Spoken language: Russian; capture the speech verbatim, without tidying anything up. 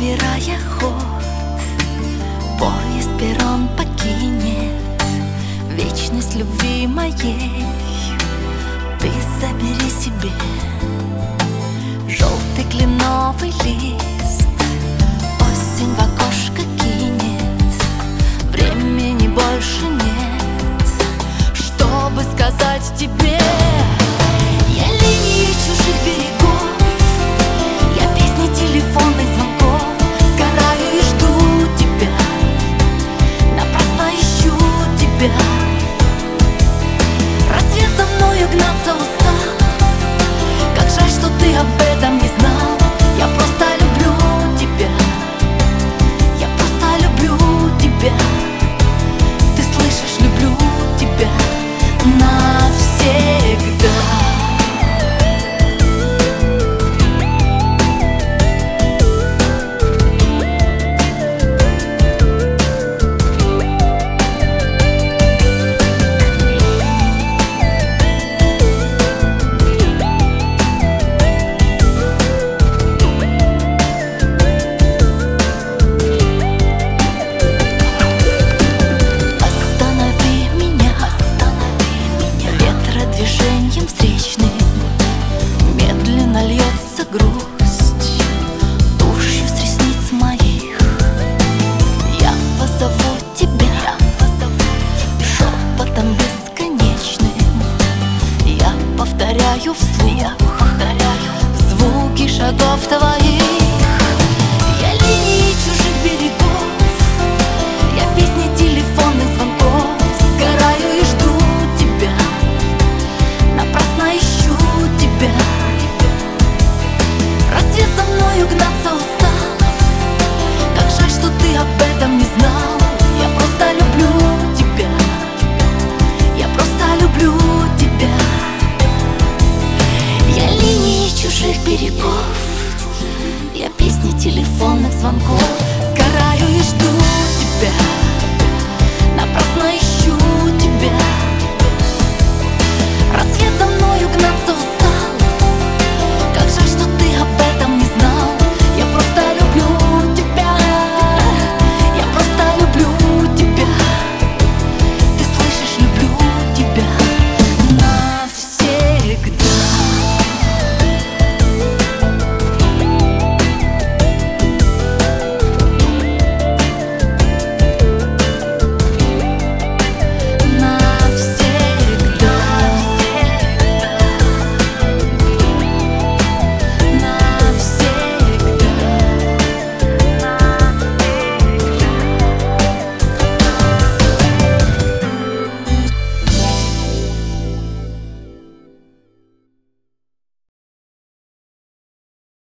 набирая ход, поезд перрон покинет. Вечность любви моей ты забери себе. Желтый кленовый лист осень в окошко кинет. Времени больше нет, чтобы сказать тебе. Я линии чужих берегов, я песни телефонных звонков. Сгораю и жду тебя, напрасно ищу тебя. Рассвет за мною гнаться устал. Как жаль, что ты об этом не знал. Я просто люблю тебя, я просто люблю тебя. Ты слышишь, люблю тебя навсегда. Льется грусть тушью с ресниц моих. Я позову тебя шепотом бесконечным. Я повторяю вслух звуки шагов твоих.